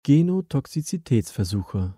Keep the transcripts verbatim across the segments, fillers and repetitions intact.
Genotoxizitätsversuche.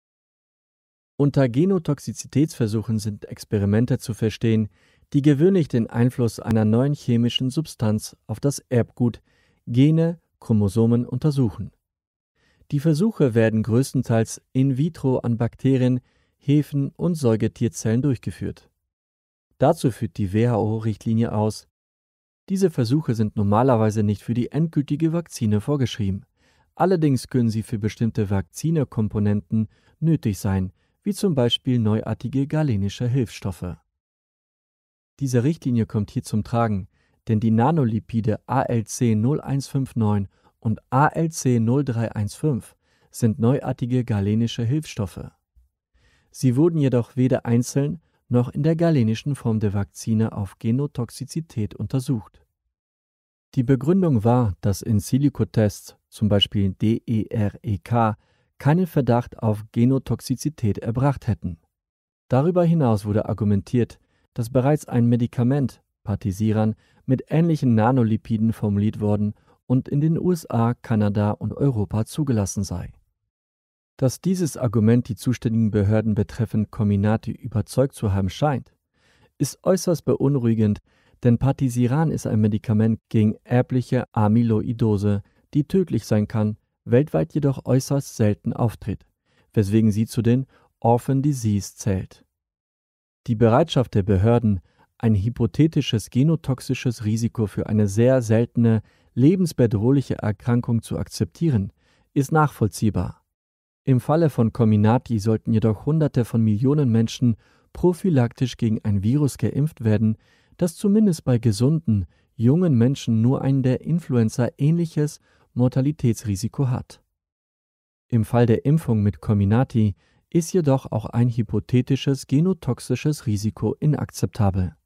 Unter Genotoxizitätsversuchen sind Experimente zu verstehen, die gewöhnlich den Einfluss einer neuen chemischen Substanz auf das Erbgut Gene, Chromosomen untersuchen. Die Versuche werden größtenteils in vitro an Bakterien, Hefen und Säugetierzellen durchgeführt. Dazu führt die W H O-Richtlinie aus: Diese Versuche sind normalerweise nicht für die endgültige Vakzine vorgeschrieben. Allerdings können sie für bestimmte Vakzinekomponenten nötig sein, wie zum Beispiel neuartige galenische Hilfsstoffe. Diese Richtlinie kommt hier zum Tragen, denn die Nanolipide A L C null eins fünf neun und A L C null drei eins fünf sind neuartige galenische Hilfsstoffe. Sie wurden jedoch weder einzeln noch in der galenischen Form der Vakzine auf Genotoxizität untersucht. Die Begründung war, dass In-Silico-Tests, zum Beispiel D E R E K, keinen Verdacht auf Genotoxizität erbracht hätten. Darüber hinaus wurde argumentiert, dass bereits ein Medikament, Patisiran, mit ähnlichen Nanolipiden formuliert worden und in den U S A, Kanada und Europa zugelassen sei. Dass dieses Argument die zuständigen Behörden betreffend Comirnaty überzeugt zu haben scheint, ist äußerst beunruhigend, denn Patisiran ist ein Medikament gegen erbliche Amyloidose, die tödlich sein kann, weltweit jedoch äußerst selten auftritt, weswegen sie zu den Orphan Disease zählt. Die Bereitschaft der Behörden, ein hypothetisches genotoxisches Risiko für eine sehr seltene, lebensbedrohliche Erkrankung zu akzeptieren, ist nachvollziehbar. Im Falle von Comirnaty sollten jedoch Hunderte von Millionen Menschen prophylaktisch gegen ein Virus geimpft werden, das zumindest bei gesunden, jungen Menschen nur ein der Influenza ähnliches Mortalitätsrisiko hat. Im Fall der Impfung mit Comirnaty ist jedoch auch ein hypothetisches genotoxisches Risiko inakzeptabel.